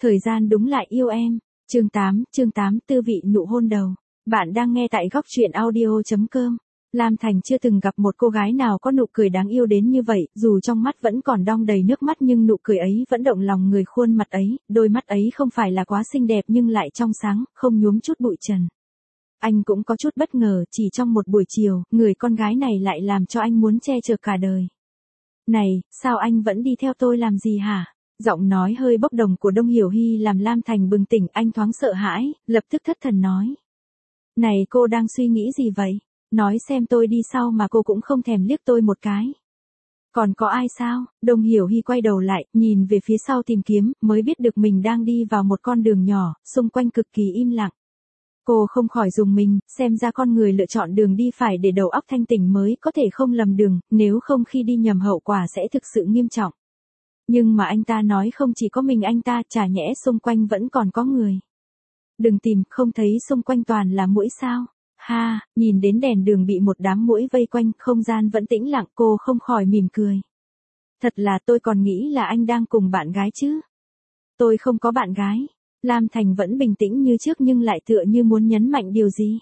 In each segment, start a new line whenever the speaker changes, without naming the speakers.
Thời gian đúng lại yêu em. Chương 8 tư vị nụ hôn đầu. Bạn đang nghe tại góc truyện audio.com. Lam Thành chưa từng gặp một cô gái nào có nụ cười đáng yêu đến như vậy, dù trong mắt vẫn còn đong đầy nước mắt nhưng nụ cười ấy vẫn động lòng người. Khuôn mặt ấy, đôi mắt ấy không phải là quá xinh đẹp nhưng lại trong sáng, không nhuốm chút bụi trần. Anh cũng có chút bất ngờ, chỉ trong một buổi chiều, người con gái này lại làm cho anh muốn che chở cả đời. Này, sao anh vẫn đi theo tôi làm gì hả? Giọng nói hơi bốc đồng của Đông Hiểu Hy làm Lam Thành bừng tỉnh, anh thoáng sợ hãi, lập tức thất thần nói. Này, cô đang suy nghĩ gì vậy? Nói xem tôi đi sau mà cô cũng không thèm liếc tôi một cái. Còn có ai sao? Đông Hiểu Hy quay đầu lại, nhìn về phía sau tìm kiếm, mới biết được mình đang đi vào một con đường nhỏ, xung quanh cực kỳ im lặng. Cô không khỏi rùng mình, xem ra con người lựa chọn đường đi phải để đầu óc thanh tỉnh mới có thể không lầm đường, nếu không khi đi nhầm hậu quả sẽ thực sự nghiêm trọng. Nhưng mà anh ta nói không chỉ có mình anh ta, chả nhẽ xung quanh vẫn còn có người. Đừng tìm, không thấy xung quanh toàn là muỗi sao? Ha, nhìn đến đèn đường bị một đám muỗi vây quanh, không gian vẫn tĩnh lặng, cô không khỏi mỉm cười. Thật là tôi còn nghĩ là anh đang cùng bạn gái chứ. Tôi không có bạn gái. Lam Thành vẫn bình tĩnh như trước nhưng lại tựa như muốn nhấn mạnh điều gì.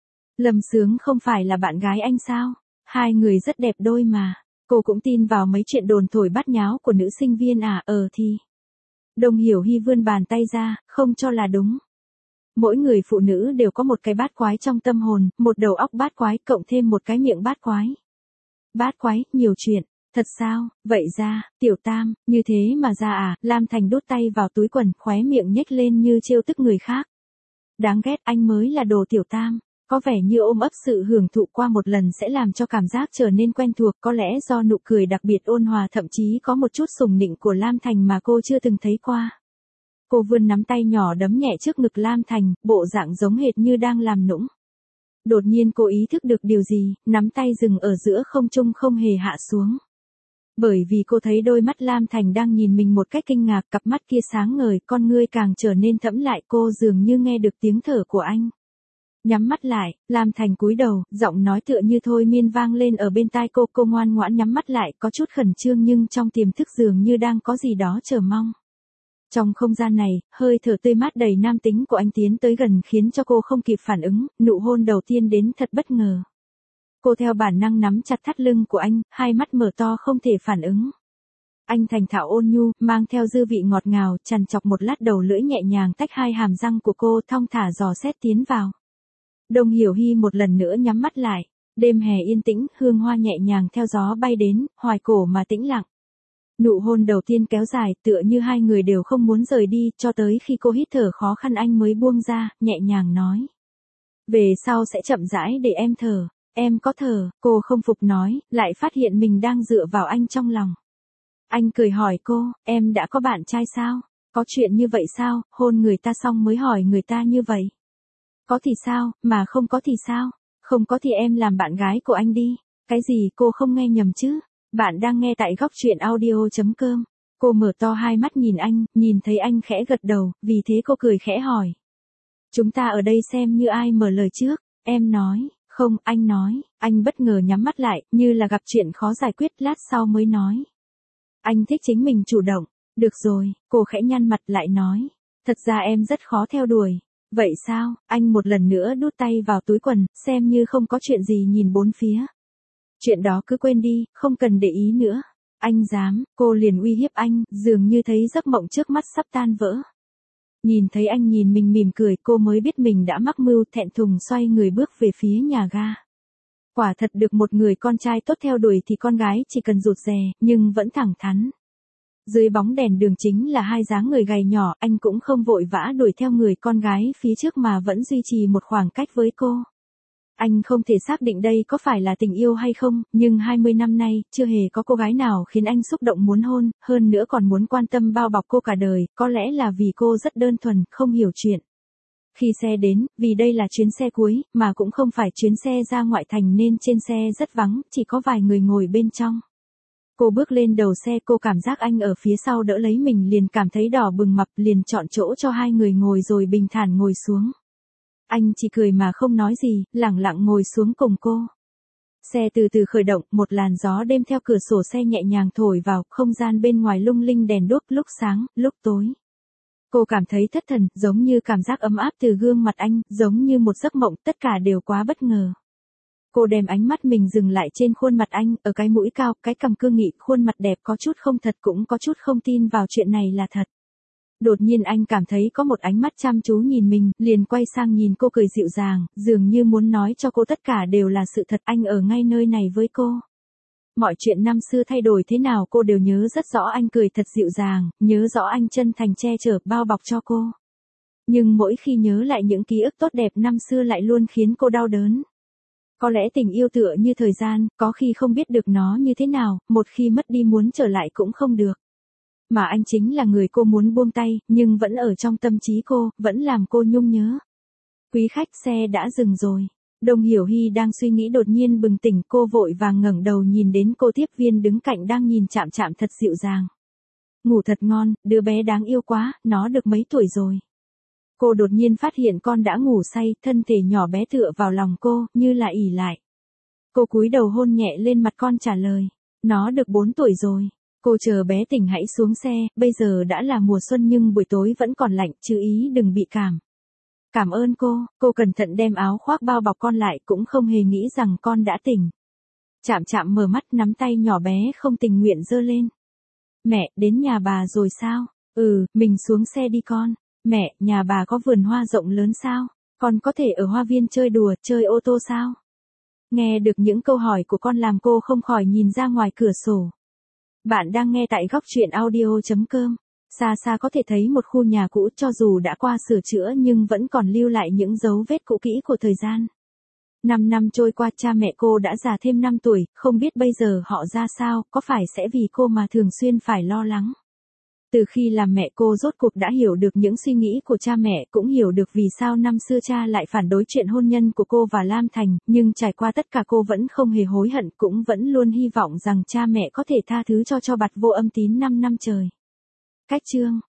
Lâm Sướng không phải là bạn gái anh sao? Hai người rất đẹp đôi mà. Cô cũng tin vào mấy chuyện đồn thổi bát nháo của nữ sinh viên à? Thì. Đông Hiểu Hy vươn bàn tay ra, không cho là đúng. Mỗi người phụ nữ đều có một cái bát quái trong tâm hồn, một đầu óc bát quái cộng thêm một cái miệng bát quái. Bát quái, nhiều chuyện. Thật sao? Vậy ra, Tiểu Tam, như thế mà ra à? Lam Thành đút tay vào túi quần, khóe miệng nhếch lên như trêu tức người khác. Đáng ghét, anh mới là đồ Tiểu Tam. Có vẻ như ôm ấp sự hưởng thụ qua một lần sẽ làm cho cảm giác trở nên quen thuộc, có lẽ do nụ cười đặc biệt ôn hòa, thậm chí có một chút sùng nịnh của Lam Thành mà cô chưa từng thấy qua. Cô vươn nắm tay nhỏ đấm nhẹ trước ngực Lam Thành, bộ dạng giống hệt như đang làm nũng. Đột nhiên cô ý thức được điều gì, nắm tay dừng ở giữa không trung không hề hạ xuống. Bởi vì cô thấy đôi mắt Lam Thành đang nhìn mình một cách kinh ngạc, cặp mắt kia sáng ngời, con ngươi càng trở nên thẫm lại, cô dường như nghe được tiếng thở của anh. Nhắm mắt lại, Lam Thành cúi đầu, giọng nói tựa như thôi miên vang lên ở bên tai cô ngoan ngoãn nhắm mắt lại, có chút khẩn trương nhưng trong tiềm thức dường như đang có gì đó chờ mong. Trong không gian này, hơi thở tươi mát đầy nam tính của anh tiến tới gần khiến cho cô không kịp phản ứng, nụ hôn đầu tiên đến thật bất ngờ. Cô theo bản năng nắm chặt thắt lưng của anh, hai mắt mở to không thể phản ứng. Anh thành thạo ôn nhu, mang theo dư vị ngọt ngào, chằn chọc một lát đầu lưỡi nhẹ nhàng tách hai hàm răng của cô, thong thả dò xét tiến vào. Đông Hiểu Hy một lần nữa nhắm mắt lại. Đêm hè yên tĩnh, hương hoa nhẹ nhàng theo gió bay đến, hoài cổ mà tĩnh lặng. Nụ hôn đầu tiên kéo dài, tựa như hai người đều không muốn rời đi, cho tới khi cô hít thở khó khăn anh mới buông ra, nhẹ nhàng nói. Về sau sẽ chậm rãi để em thở. Em có thở, cô không phục nói, lại phát hiện mình đang dựa vào anh trong lòng. Anh cười hỏi cô, em đã có bạn trai sao? Có chuyện như vậy sao? Hôn người ta xong mới hỏi người ta như vậy. Có thì sao, mà không có thì sao? Không có thì em làm bạn gái của anh đi. Cái gì, cô không nghe nhầm chứ? Bạn đang nghe tại góc truyện audio.com. Cô mở to hai mắt nhìn anh, nhìn thấy anh khẽ gật đầu, vì thế cô cười khẽ hỏi. Chúng ta ở đây xem như ai mở lời trước? Em nói. Không, anh nói. Anh bất ngờ nhắm mắt lại, như là gặp chuyện khó giải quyết, lát sau mới nói. Anh thích chính mình chủ động. Được rồi, cô khẽ nhăn mặt lại nói. Thật ra em rất khó theo đuổi. Vậy sao? Anh một lần nữa đút tay vào túi quần, xem như không có chuyện gì nhìn bốn phía. Chuyện đó cứ quên đi, không cần để ý nữa. Anh dám, cô liền uy hiếp anh, dường như thấy giấc mộng trước mắt sắp tan vỡ. Nhìn thấy anh nhìn mình mỉm cười, cô mới biết mình đã mắc mưu, thẹn thùng xoay người bước về phía nhà ga. Quả thật được một người con trai tốt theo đuổi thì con gái chỉ cần rụt rè, nhưng vẫn thẳng thắn. Dưới bóng đèn đường chính là hai dáng người gầy nhỏ, anh cũng không vội vã đuổi theo người con gái phía trước mà vẫn duy trì một khoảng cách với cô. Anh không thể xác định đây có phải là tình yêu hay không, nhưng 20 năm nay, chưa hề có cô gái nào khiến anh xúc động muốn hôn, hơn nữa còn muốn quan tâm bao bọc cô cả đời, có lẽ là vì cô rất đơn thuần, không hiểu chuyện. Khi xe đến, vì đây là chuyến xe cuối, mà cũng không phải chuyến xe ra ngoại thành nên trên xe rất vắng, chỉ có vài người ngồi bên trong. Cô bước lên đầu xe, cô cảm giác anh ở phía sau đỡ lấy mình liền cảm thấy đỏ bừng mặt, liền chọn chỗ cho hai người ngồi rồi bình thản ngồi xuống. Anh chỉ cười mà không nói gì, lẳng lặng ngồi xuống cùng cô. Xe từ từ khởi động, một làn gió đêm theo cửa sổ xe nhẹ nhàng thổi vào, không gian bên ngoài lung linh đèn đuốc, lúc sáng, lúc tối. Cô cảm thấy thất thần, giống như cảm giác ấm áp từ gương mặt anh, giống như một giấc mộng, tất cả đều quá bất ngờ. Cô đem ánh mắt mình dừng lại trên khuôn mặt anh, ở cái mũi cao, cái cằm cương nghị, khuôn mặt đẹp có chút không thật cũng có chút không tin vào chuyện này là thật. Đột nhiên anh cảm thấy có một ánh mắt chăm chú nhìn mình, liền quay sang nhìn cô cười dịu dàng, dường như muốn nói cho cô tất cả đều là sự thật, anh ở ngay nơi này với cô. Mọi chuyện năm xưa thay đổi thế nào cô đều nhớ rất rõ, anh cười thật dịu dàng, nhớ rõ anh chân thành che chở bao bọc cho cô. Nhưng mỗi khi nhớ lại những ký ức tốt đẹp năm xưa lại luôn khiến cô đau đớn. Có lẽ tình yêu tựa như thời gian, có khi không biết được nó như thế nào, một khi mất đi muốn trở lại cũng không được. Mà anh chính là người cô muốn buông tay, nhưng vẫn ở trong tâm trí cô, vẫn làm cô nhung nhớ. Quý khách, xe đã dừng rồi. Đồng Hiểu Hy đang suy nghĩ đột nhiên bừng tỉnh, cô vội vàng ngẩng đầu nhìn đến cô tiếp viên đứng cạnh đang nhìn chạm chạm thật dịu dàng. Ngủ thật ngon, đứa bé đáng yêu quá, nó được mấy tuổi rồi. Cô đột nhiên phát hiện con đã ngủ say, thân thể nhỏ bé tựa vào lòng cô, như là ỉ lại. Cô cúi đầu hôn nhẹ lên mặt con trả lời. Nó được 4 tuổi rồi. Cô chờ bé tỉnh hãy xuống xe, bây giờ đã là mùa xuân nhưng buổi tối vẫn còn lạnh, chú ý đừng bị cảm. Cảm ơn cô cẩn thận đem áo khoác bao bọc con lại cũng không hề nghĩ rằng con đã tỉnh. Chạm chạm mở mắt nắm tay nhỏ bé không tình nguyện giơ lên. Mẹ, đến nhà bà rồi sao? Mình xuống xe đi con. Mẹ, nhà bà có vườn hoa rộng lớn sao? Con có thể ở hoa viên chơi đùa, chơi ô tô sao? Nghe được những câu hỏi của con làm cô không khỏi nhìn ra ngoài cửa sổ. Bạn đang nghe tại góc truyện audio.com. Xa xa có thể thấy một khu nhà cũ cho dù đã qua sửa chữa nhưng vẫn còn lưu lại những dấu vết cũ kỹ của thời gian. 5 năm trôi qua cha mẹ cô đã già thêm 5 tuổi, không biết bây giờ họ ra sao, có phải sẽ vì cô mà thường xuyên phải lo lắng. Từ khi làm mẹ cô rốt cuộc đã hiểu được những suy nghĩ của cha mẹ, cũng hiểu được vì sao năm xưa cha lại phản đối chuyện hôn nhân của cô và Lam Thành, nhưng trải qua tất cả cô vẫn không hề hối hận, cũng vẫn luôn hy vọng rằng cha mẹ có thể tha thứ cho Bạt Vô Âm Tín 5 năm trời. Cách chương